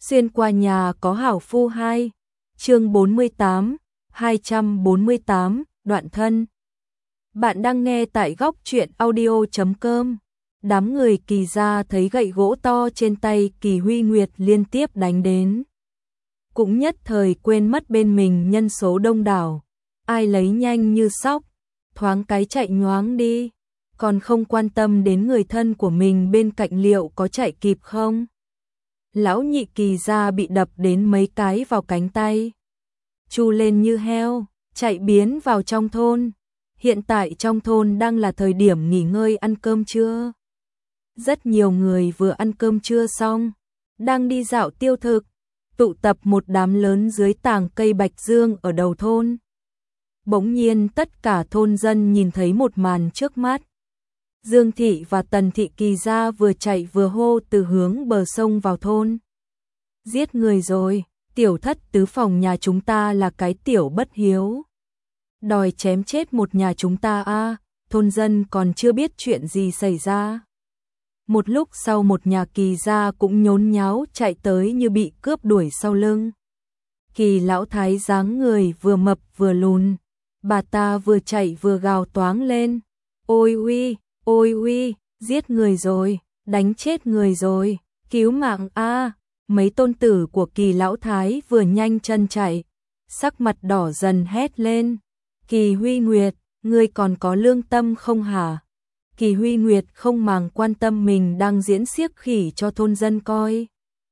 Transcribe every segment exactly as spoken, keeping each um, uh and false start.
Xuyên qua nhà có hảo phu hai, chương bốn mươi tám, hai trăm bốn mươi tám, đoạn thân. Bạn đang nghe tại góc truyện audio chấm com. Đám người Kỳ gia thấy gậy gỗ to trên tay Kỳ Huy Nguyệt liên tiếp đánh đến. Cũng nhất thời quên mất bên mình nhân số đông đảo. Ai lấy nhanh như sóc, thoáng cái chạy nhoáng đi. Còn không quan tâm đến người thân của mình bên cạnh liệu có chạy kịp không. Lão nhị Kỳ gia bị đập đến mấy cái vào cánh tay. Chu lên như heo, chạy biến vào trong thôn. Hiện tại trong thôn đang là thời điểm nghỉ ngơi ăn cơm trưa. Rất nhiều người vừa ăn cơm trưa xong, đang đi dạo tiêu thực, tụ tập một đám lớn dưới tàng cây bạch dương ở đầu thôn. Bỗng nhiên tất cả thôn dân nhìn thấy một màn trước mắt. Dương Thị và Tần Thị Kỳ gia vừa chạy vừa hô từ hướng bờ sông vào thôn. Giết người rồi, tiểu thất tứ phòng nhà chúng ta là cái tiểu bất hiếu. Đòi chém chết một nhà chúng ta a, à, thôn dân còn chưa biết chuyện gì xảy ra. Một lúc sau một nhà Kỳ gia cũng nhốn nháo chạy tới như bị cướp đuổi sau lưng. Kỳ lão thái dáng người vừa mập vừa lùn, bà ta vừa chạy vừa gào toáng lên. Ôi uy, ôi uy, giết người rồi, đánh chết người rồi, cứu mạng a. À. Mấy tôn tử của Kỳ lão thái vừa nhanh chân chạy, sắc mặt đỏ dần hét lên. Kỳ Huy Nguyệt, ngươi còn có lương tâm không hả? Kỳ Huy Nguyệt không màng quan tâm mình đang diễn xiếc khỉ cho thôn dân coi.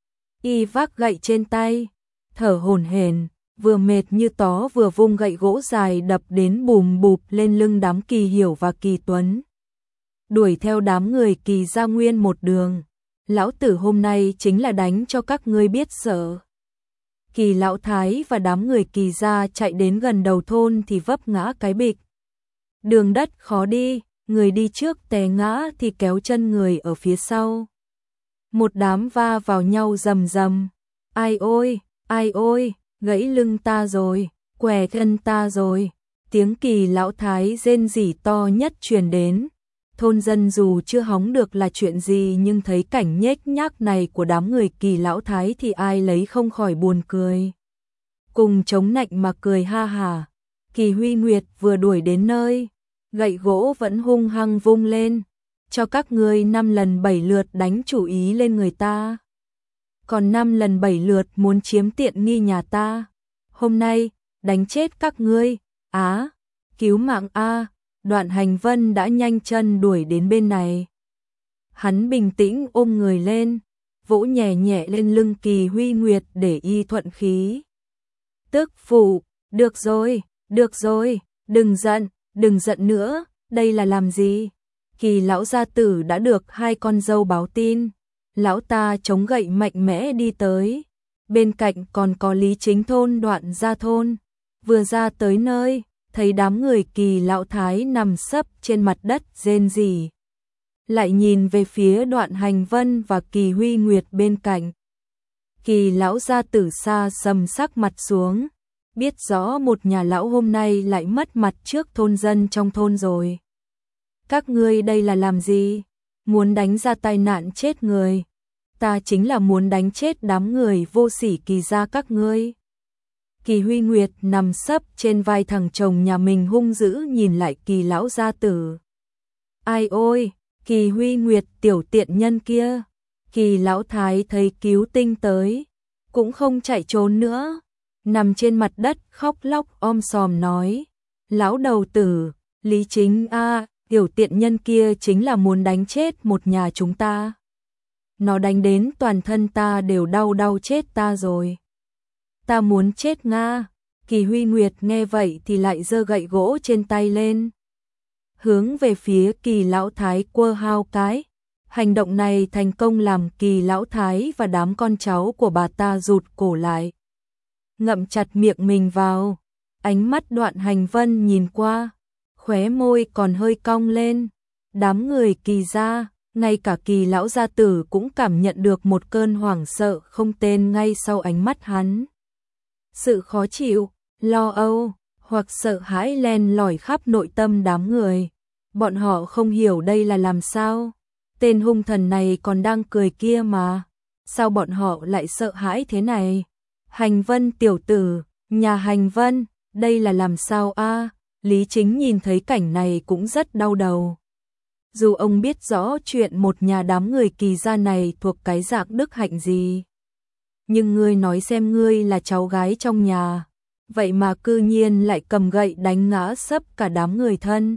Y vác gậy trên tay, thở hổn hển, vừa mệt như tó vừa vung gậy gỗ dài đập đến bùm bụp lên lưng đám Kỳ Hiểu và Kỳ Tuấn. Đuổi theo đám người Kỳ gia nguyên một đường. Lão tử hôm nay chính là đánh cho các ngươi biết sợ. Kỳ lão thái và đám người Kỳ gia chạy đến gần đầu thôn thì vấp ngã cái bịch. Đường đất khó đi, người đi trước té ngã thì kéo chân người ở phía sau. Một đám va vào nhau rầm rầm. Ai ôi, ai ôi, gãy lưng ta rồi, què thân ta rồi. Tiếng Kỳ lão thái rên rỉ to nhất truyền đến. Thôn dân dù chưa hóng được là chuyện gì nhưng thấy cảnh nhếch nhác này của đám người Kỳ lão thái thì ai lấy không khỏi buồn cười. Cùng chống nạnh mà cười ha hà. Kỳ Huy Nguyệt vừa đuổi đến nơi, gậy gỗ vẫn hung hăng vung lên, cho các ngươi năm lần bảy lượt đánh chủ ý lên người ta. Còn năm lần bảy lượt muốn chiếm tiện nghi nhà ta. Hôm nay, đánh chết các ngươi, á, cứu mạng a. Đoạn Hành Vân đã nhanh chân đuổi đến bên này. Hắn bình tĩnh ôm người lên, vỗ nhẹ nhẹ lên lưng Kỳ Huy Nguyệt để y thuận khí. Tức phụ, được rồi, được rồi, đừng giận, đừng giận nữa, đây là làm gì? Kỳ lão gia tử đã được hai con dâu báo tin. Lão ta chống gậy mạnh mẽ đi tới. Bên cạnh còn có Lý Chính thôn Đoạn Gia thôn. Vừa ra tới nơi, thấy đám người Kỳ lão thái nằm sấp trên mặt đất rên rỉ. Lại nhìn về phía Đoạn Hành Vân và Kỳ Huy Nguyệt bên cạnh. Kỳ lão gia tử xa sầm sắc mặt xuống, biết rõ một nhà lão hôm nay lại mất mặt trước thôn dân trong thôn rồi. Các ngươi đây là làm gì? Muốn đánh ra tai nạn chết người. Ta chính là muốn đánh chết đám người vô sỉ Kỳ gia các ngươi. Kỳ Huy Nguyệt nằm sấp trên vai thằng chồng nhà mình hung dữ nhìn lại Kỳ lão gia tử. Ai ôi, Kỳ Huy Nguyệt tiểu tiện nhân kia. Kỳ lão thái thấy cứu tinh tới, cũng không chạy trốn nữa, nằm trên mặt đất khóc lóc om sòm nói. Lão đầu tử, Lý Chính a, à, tiểu tiện nhân kia chính là muốn đánh chết một nhà chúng ta. Nó đánh đến toàn thân ta đều đau đau chết ta rồi. Ta muốn chết nga. Kỳ Huy Nguyệt nghe vậy thì lại giơ gậy gỗ trên tay lên, hướng về phía Kỳ lão thái quơ hao cái. Hành động này thành công làm Kỳ lão thái và đám con cháu của bà ta rụt cổ lại, ngậm chặt miệng mình vào. Ánh mắt Đoạn Hành Vân nhìn qua, khóe môi còn hơi cong lên. Đám người Kỳ gia, ngay cả Kỳ lão gia tử cũng cảm nhận được một cơn hoảng sợ không tên ngay sau ánh mắt hắn. Sự khó chịu, lo âu, hoặc sợ hãi len lỏi khắp nội tâm đám người. Bọn họ không hiểu đây là làm sao. Tên hung thần này còn đang cười kia mà. sao bọn họ lại sợ hãi thế này? Hành Vân tiểu tử, nhà Hành Vân, đây là làm sao a? Lý Chính nhìn thấy cảnh này cũng rất đau đầu. Dù ông biết rõ chuyện một nhà đám người Kỳ gia này thuộc cái dạng đức hạnh gì, nhưng ngươi nói xem, ngươi là cháu gái trong nhà, vậy mà cư nhiên lại cầm gậy đánh ngã sấp cả đám người thân.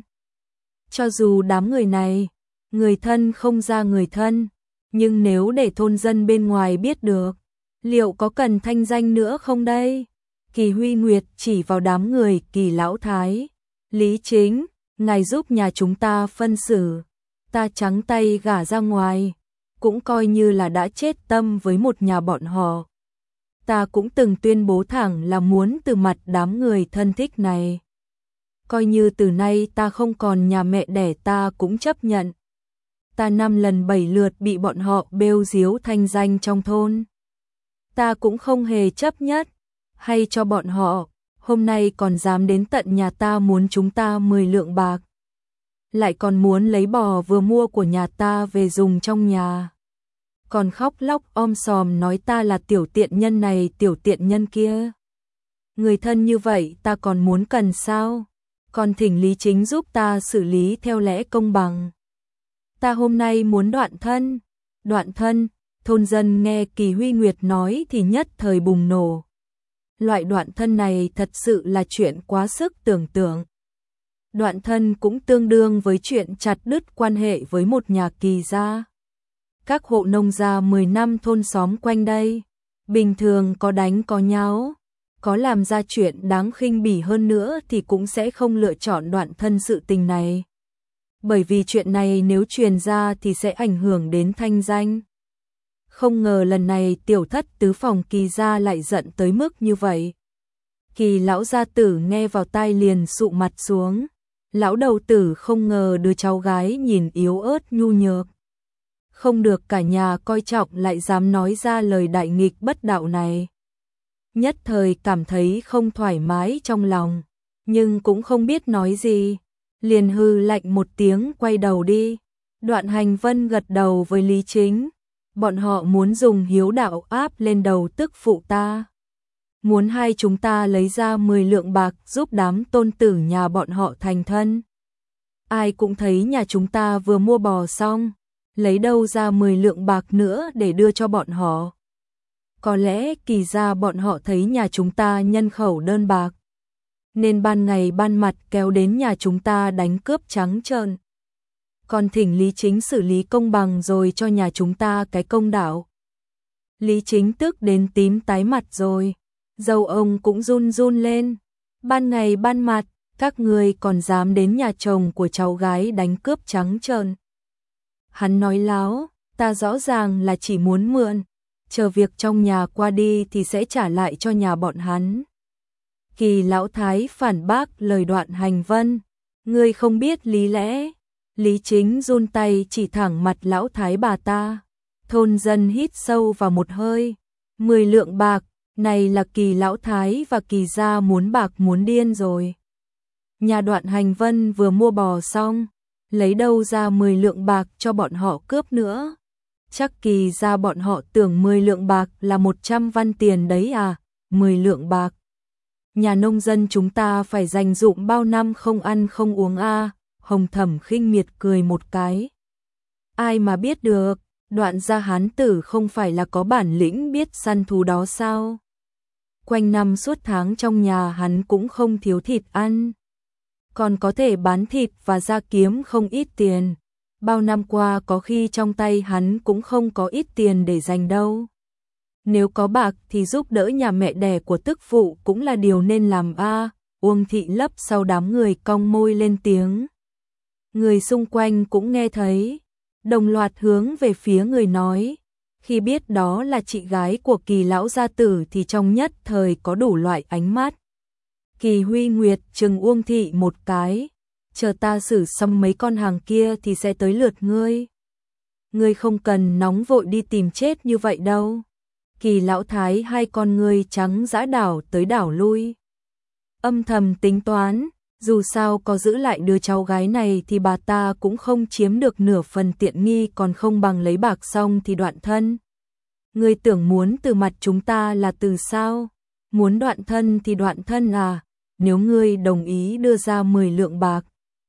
Cho dù đám người này, người thân không ra người thân, nhưng nếu để thôn dân bên ngoài biết được, liệu có cần thanh danh nữa không đây? Kỳ Huy Nguyệt chỉ vào đám người Kỳ lão thái. Lý Chính, ngài giúp nhà chúng ta phân xử, ta trắng tay gả ra ngoài, cũng coi như là đã chết tâm với một nhà bọn họ. Ta cũng từng tuyên bố thẳng là muốn từ mặt đám người thân thích này. Coi như từ nay ta không còn nhà mẹ đẻ ta cũng chấp nhận. Ta năm lần bảy lượt bị bọn họ bêu diếu thanh danh trong thôn, ta cũng không hề chấp nhất, hay cho bọn họ, hôm nay còn dám đến tận nhà ta muốn chúng ta mười lượng bạc. Lại còn muốn lấy bò vừa mua của nhà ta về dùng trong nhà. Còn khóc lóc om sòm nói ta là tiểu tiện nhân này tiểu tiện nhân kia. Người thân như vậy ta còn muốn cần sao? Còn thỉnh Lý Chính giúp ta xử lý theo lẽ công bằng. Ta hôm nay muốn đoạn thân. Đoạn thân, thôn dân nghe Kỳ Huy Nguyệt nói thì nhất thời bùng nổ. Loại đoạn thân này thật sự là chuyện quá sức tưởng tượng. Đoạn thân cũng tương đương với chuyện chặt đứt quan hệ với một nhà Kỳ gia. Các hộ nông gia mười năm thôn xóm quanh đây, bình thường có đánh có nháo, có làm ra chuyện đáng khinh bỉ hơn nữa thì cũng sẽ không lựa chọn đoạn thân sự tình này. Bởi vì chuyện này nếu truyền ra thì sẽ ảnh hưởng đến thanh danh. Không ngờ lần này tiểu thất tứ phòng Kỳ gia lại giận tới mức như vậy. Kỳ lão gia tử nghe vào tai liền sụ mặt xuống. Lão đầu tử không ngờ đứa cháu gái nhìn yếu ớt nhu nhược, không được cả nhà coi trọng lại dám nói ra lời đại nghịch bất đạo này. Nhất thời cảm thấy không thoải mái trong lòng, nhưng cũng không biết nói gì, liền hư lạnh một tiếng quay đầu đi. Đoạn Hành Vân gật đầu với Lý Chính, bọn họ muốn dùng hiếu đạo áp lên đầu tức phụ ta. Muốn hai chúng ta lấy ra mười lượng bạc giúp đám tôn tử nhà bọn họ thành thân. Ai cũng thấy nhà chúng ta vừa mua bò xong, lấy đâu ra mười lượng bạc nữa để đưa cho bọn họ. Có lẽ Kỳ gia bọn họ thấy nhà chúng ta nhân khẩu đơn bạc, nên ban ngày ban mặt kéo đến nhà chúng ta đánh cướp trắng trợn. Còn thỉnh Lý Chính xử lý công bằng rồi cho nhà chúng ta cái công đạo. Lý Chính tức đến tím tái mặt rồi, dâu ông cũng run run lên. Ban ngày ban mặt, các người còn dám đến nhà chồng của cháu gái đánh cướp trắng trợn. Hắn nói láo, ta rõ ràng là chỉ muốn mượn, chờ việc trong nhà qua đi thì sẽ trả lại cho nhà bọn hắn. Kỳ lão thái phản bác lời Đoạn Hành Vân, ngươi không biết lý lẽ. Lý Chính run tay chỉ thẳng mặt lão thái bà ta. Thôn dân hít sâu vào một hơi. Mười lượng bạc, này là Kỳ lão thái và Kỳ gia muốn bạc muốn điên rồi. Nhà Đoạn Hành Vân vừa mua bò xong, lấy đâu ra mười lượng bạc cho bọn họ cướp nữa. Chắc Kỳ gia bọn họ tưởng mười lượng bạc là một trăm văn tiền đấy à, mười lượng bạc. Nhà nông dân chúng ta phải dành dụm bao năm không ăn không uống a. À. Hồng Thẩm khinh miệt cười một cái. Ai mà biết được, Đoạn gia hán tử không phải là có bản lĩnh biết săn thú đó sao? Quanh năm suốt tháng trong nhà hắn cũng không thiếu thịt ăn, còn có thể bán thịt và ra kiếm không ít tiền. Bao năm qua có khi trong tay hắn cũng không có ít tiền để dành đâu. Nếu có bạc thì giúp đỡ nhà mẹ đẻ của tức phụ cũng là điều nên làm a. À. Uông Thị lấp sau đám người cong môi lên tiếng. Người xung quanh cũng nghe thấy, đồng loạt hướng về phía người nói. Khi biết đó là chị gái của Kỳ lão gia tử thì trong nhất thời có đủ loại ánh mắt. Kỳ Huy Nguyệt trừng Uông Thị một cái, chờ ta xử xong mấy con hàng kia thì sẽ tới lượt ngươi. Ngươi không cần nóng vội đi tìm chết như vậy đâu. Kỳ lão thái hai con ngươi trắng dã đảo tới đảo lui. Âm thầm tính toán, dù sao có giữ lại đứa cháu gái này thì bà ta cũng không chiếm được nửa phần tiện nghi, còn không bằng lấy bạc xong thì đoạn thân. Ngươi tưởng muốn từ mặt chúng ta là từ sao? Muốn đoạn thân thì đoạn thân à? Nếu ngươi đồng ý đưa ra mười lượng bạc.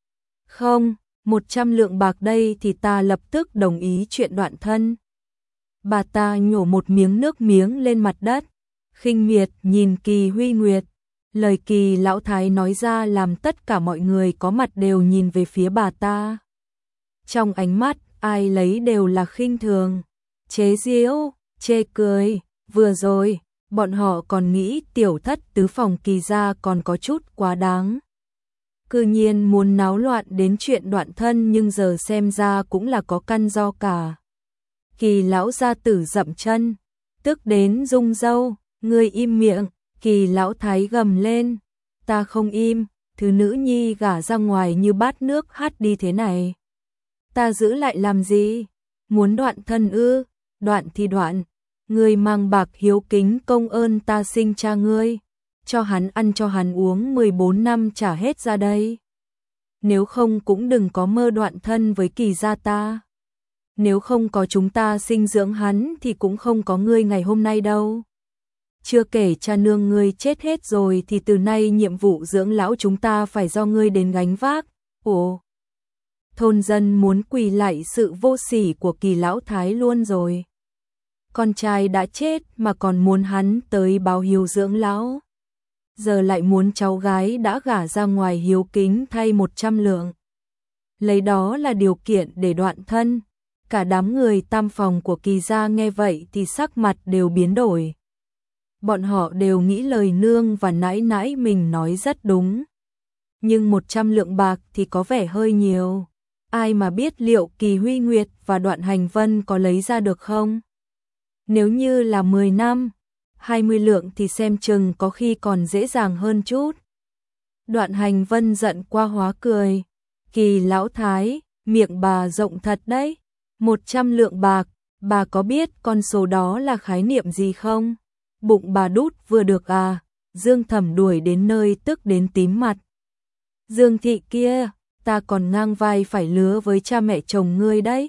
Không, một trăm lượng bạc đây thì ta lập tức đồng ý chuyện đoạn thân. Bà ta nhổ một miếng nước miếng lên mặt đất, khinh miệt nhìn Kỳ Huy Nguyệt. Lời Kỳ lão thái nói ra làm tất cả mọi người có mặt đều nhìn về phía bà ta. Trong ánh mắt, ai lấy đều là khinh thường, chế giễu, chê cười. Vừa rồi, bọn họ còn nghĩ tiểu thất tứ phòng Kỳ gia còn có chút quá đáng. Cư nhiên muốn náo loạn đến chuyện đoạn thân, nhưng giờ xem ra cũng là có căn do cả. Kỳ lão gia tử dậm chân, tức đến rung râu. Ngươi im miệng. Kỳ lão thái gầm lên. Ta không im, thứ nữ nhi gả ra ngoài như bát nước hắt đi thế này. Ta giữ lại làm gì? Muốn đoạn thân ư? Đoạn thì đoạn. Ngươi mang bạc hiếu kính công ơn ta sinh cha ngươi, cho hắn ăn cho hắn uống mười bốn năm trả hết ra đây. Nếu không cũng đừng có mơ đoạn thân với Kỳ gia ta. Nếu không có chúng ta sinh dưỡng hắn thì cũng không có ngươi ngày hôm nay đâu. Chưa kể cha nương ngươi chết hết rồi thì từ nay nhiệm vụ dưỡng lão chúng ta phải do ngươi đến gánh vác. Ồ, thôn dân muốn quỳ lạy sự vô sỉ của Kỳ lão thái luôn rồi. Con trai đã chết mà còn muốn hắn tới báo hiếu dưỡng lão. Giờ lại muốn cháu gái đã gả ra ngoài hiếu kính thay một trăm lượng. Lấy đó là điều kiện để đoạn thân. Cả đám người tam phòng của Kỳ gia nghe vậy thì sắc mặt đều biến đổi. Bọn họ đều nghĩ lời nương và nãi nãi mình nói rất đúng. Nhưng một trăm lượng bạc thì có vẻ hơi nhiều. Ai mà biết liệu Kỳ Huy Nguyệt và Đoạn Hành Vân có lấy ra được không? Nếu như là mười năm, hai mươi lượng thì xem chừng có khi còn dễ dàng hơn chút. Đoạn Hành Vân giận qua hóa cười. Kỳ lão thái, miệng bà rộng thật đấy. Một trăm lượng bạc, bà có biết con số đó là khái niệm gì không? Bụng bà đút vừa được à? Dương Thẩm đuổi đến nơi tức đến tím mặt. Dương thị kia, ta còn ngang vai phải lứa với cha mẹ chồng ngươi đấy.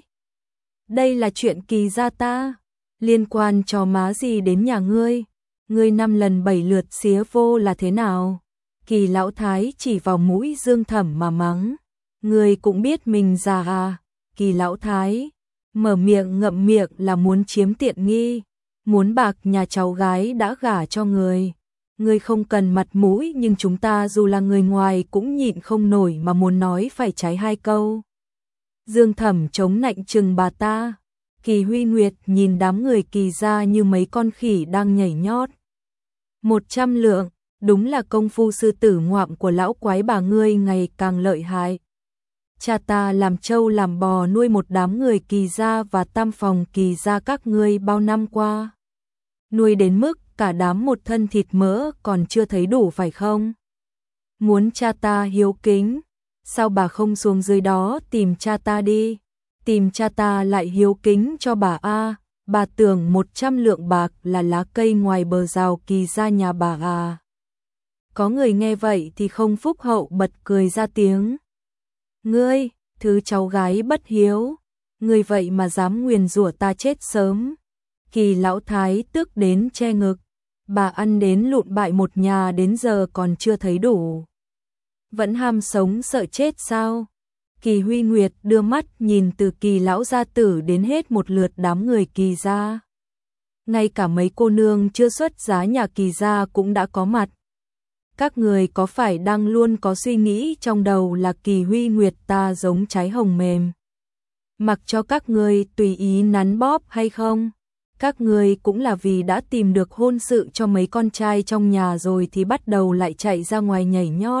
Đây là chuyện Kỳ gia ta, liên quan cho má gì đến nhà ngươi? Ngươi năm lần bảy lượt xía vô là thế nào? Kỳ lão thái chỉ vào mũi Dương Thẩm mà mắng. Ngươi cũng biết mình già à? Kỳ lão thái mở miệng ngậm miệng là muốn chiếm tiện nghi, muốn bạc nhà cháu gái đã gả cho người. Ngươi không cần mặt mũi, nhưng chúng ta dù là người ngoài cũng nhịn không nổi mà muốn nói phải trái hai câu. Dương Thẩm chống nạnh chừng bà ta. Kỳ Huy Nguyệt nhìn đám người Kỳ gia như mấy con khỉ đang nhảy nhót. Một trăm lượng, đúng là công phu sư tử ngoạm của lão quái bà ngươi ngày càng lợi hại. Cha ta làm trâu làm bò nuôi một đám người Kỳ gia và tam phòng Kỳ gia các ngươi bao năm qua. Nuôi đến mức cả đám một thân thịt mỡ còn chưa thấy đủ phải không? Muốn cha ta hiếu kính, sao bà không xuống dưới đó tìm cha ta đi? Tìm cha ta lại hiếu kính cho bà a. Bà tưởng một trăm lượng bạc là lá cây ngoài bờ rào Kỳ gia nhà bà à? Có người nghe vậy thì không phúc hậu bật cười ra tiếng. Ngươi, thứ cháu gái bất hiếu, ngươi vậy mà dám nguyền rủa ta chết sớm. Kỳ lão thái tức đến che ngực. Bà ăn đến lụn bại một nhà đến giờ còn chưa thấy đủ. Vẫn ham sống sợ chết sao? Kỳ Huy Nguyệt đưa mắt nhìn từ Kỳ lão gia tử đến hết một lượt đám người Kỳ gia. Ngay cả mấy cô nương chưa xuất giá nhà Kỳ gia cũng đã có mặt. Các người có phải đang luôn có suy nghĩ trong đầu là Kỳ Huy Nguyệt ta giống trái hồng mềm, mặc cho các người tùy ý nắn bóp hay không? Các người cũng là vì đã tìm được hôn sự cho mấy con trai trong nhà rồi thì bắt đầu lại chạy ra ngoài nhảy nhót.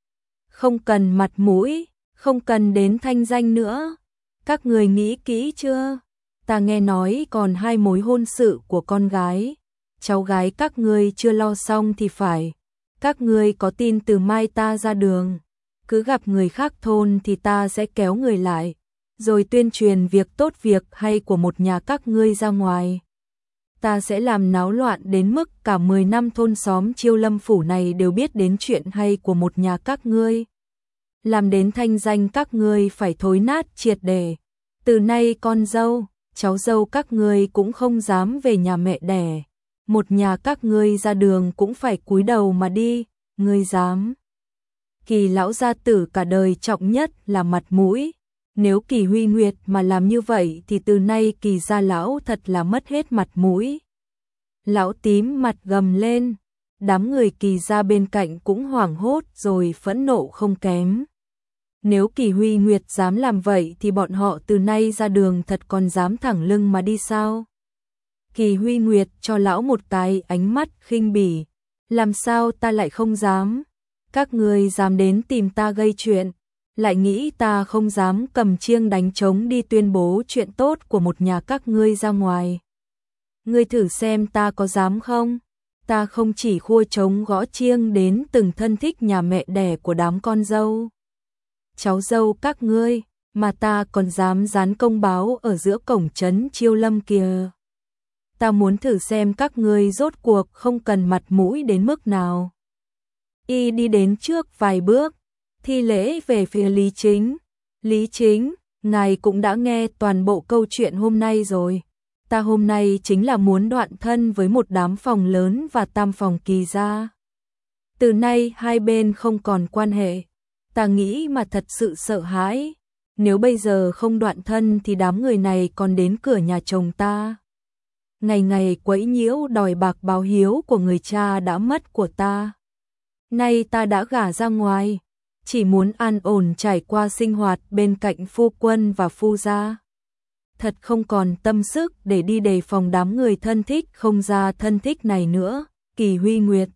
Không cần mặt mũi, không cần đến thanh danh nữa. Các người nghĩ kỹ chưa? Ta nghe nói còn hai mối hôn sự của con gái. Cháu gái các người chưa lo xong thì phải. Các người có tin từ mai ta ra đường, cứ gặp người khác thôn thì ta sẽ kéo người lại, rồi tuyên truyền việc tốt việc hay của một nhà các ngươi ra ngoài. Ta sẽ làm náo loạn đến mức cả mười năm thôn xóm Chiêu Lâm phủ này đều biết đến chuyện hay của một nhà các ngươi. Làm đến thanh danh các ngươi phải thối nát triệt để. Từ nay con dâu, cháu dâu các ngươi cũng không dám về nhà mẹ đẻ, một nhà các ngươi ra đường cũng phải cúi đầu mà đi, ngươi dám. Kỳ lão gia tử cả đời trọng nhất là mặt mũi, nếu Kỳ Huy Nguyệt mà làm như vậy thì từ nay Kỳ gia lão thật là mất hết mặt mũi. Lão tím mặt gầm lên, đám người Kỳ gia bên cạnh cũng hoảng hốt rồi phẫn nộ không kém. Nếu Kỳ Huy Nguyệt dám làm vậy thì bọn họ từ nay ra đường thật còn dám thẳng lưng mà đi sao? Kỳ Huy Nguyệt cho lão một cái ánh mắt khinh bỉ, làm sao ta lại không dám? Các ngươi dám đến tìm ta gây chuyện, lại nghĩ ta không dám cầm chiêng đánh trống đi tuyên bố chuyện tốt của một nhà các ngươi ra ngoài. Ngươi thử xem ta có dám không? Ta không chỉ khua trống gõ chiêng đến từng thân thích nhà mẹ đẻ của đám con dâu, cháu dâu các ngươi, mà ta còn dám dán công báo ở giữa cổng trấn Chiêu Lâm kìa. Ta muốn thử xem các ngươi rốt cuộc không cần mặt mũi đến mức nào. Y đi đến trước vài bước, thi lễ về phía Lý Chính. Lý Chính, ngài cũng đã nghe toàn bộ câu chuyện hôm nay rồi. Ta hôm nay chính là muốn đoạn thân với một đám phòng lớn và tam phòng Kỳ gia. Từ nay hai bên không còn quan hệ. Ta nghĩ mà thật sự sợ hãi. Nếu bây giờ không đoạn thân thì đám người này còn đến cửa nhà chồng ta. Ngày ngày quấy nhiễu đòi bạc báo hiếu của người cha đã mất của ta. Nay ta đã gả ra ngoài, chỉ muốn an ổn trải qua sinh hoạt bên cạnh phu quân và phu gia. Thật không còn tâm sức để đi đề phòng đám người thân thích không ra thân thích này nữa. Kỳ Huy Nguyệt,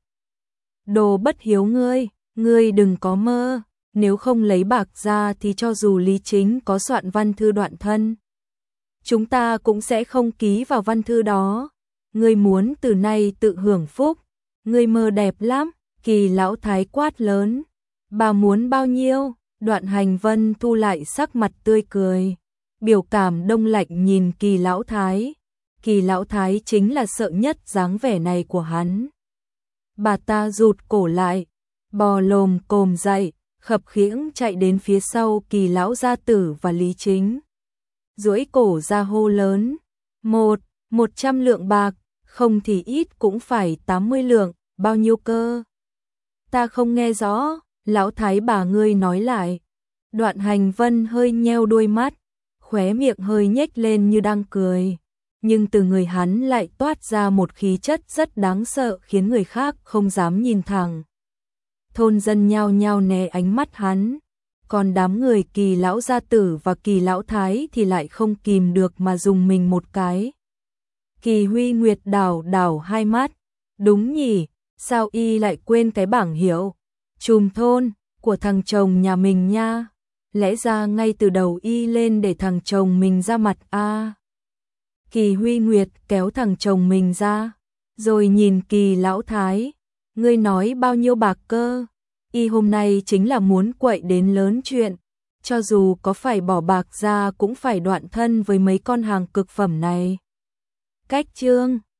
đồ bất hiếu ngươi, ngươi đừng có mơ, nếu không lấy bạc ra thì cho dù Lý Chính có soạn văn thư đoạn thân, chúng ta cũng sẽ không ký vào văn thư đó. Ngươi muốn từ nay tự hưởng phúc, ngươi mơ đẹp lắm. Kỳ lão thái quát lớn, bà muốn bao nhiêu? Đoạn Hành Vân thu lại sắc mặt tươi cười, biểu cảm đông lạnh nhìn Kỳ lão thái. Kỳ lão thái chính là sợ nhất dáng vẻ này của hắn. Bà ta rụt cổ lại, bò lồm cồm dậy, khập khiễng chạy đến phía sau Kỳ lão gia tử và Lý Chính. Duỗi cổ ra hô lớn, một, một trăm lượng bạc, không thì ít cũng phải tám mươi lượng, bao nhiêu cơ? Ta không nghe rõ, lão thái bà ngươi nói lại. Đoạn Hành Vân hơi nheo đuôi mắt, khóe miệng hơi nhếch lên như đang cười, nhưng từ người hắn lại toát ra một khí chất rất đáng sợ khiến người khác không dám nhìn thẳng. Thôn dân nhao nhao né ánh mắt hắn, còn đám người Kỳ lão gia tử và Kỳ lão thái thì lại không kìm được mà dùng mình một cái. Kỳ Huy Nguyệt đảo đảo hai mắt, đúng nhỉ, sao y lại quên cái bảng hiệu trùm thôn của thằng chồng nhà mình nha? Lẽ ra ngay từ đầu y lên để thằng chồng mình ra mặt a. À. Kỳ Huy Nguyệt kéo thằng chồng mình ra, rồi nhìn Kỳ lão thái, ngươi nói bao nhiêu bạc cơ? Y hôm nay chính là muốn quậy đến lớn chuyện, cho dù có phải bỏ bạc ra cũng phải đoạn thân với mấy con hàng cực phẩm này. Cách chương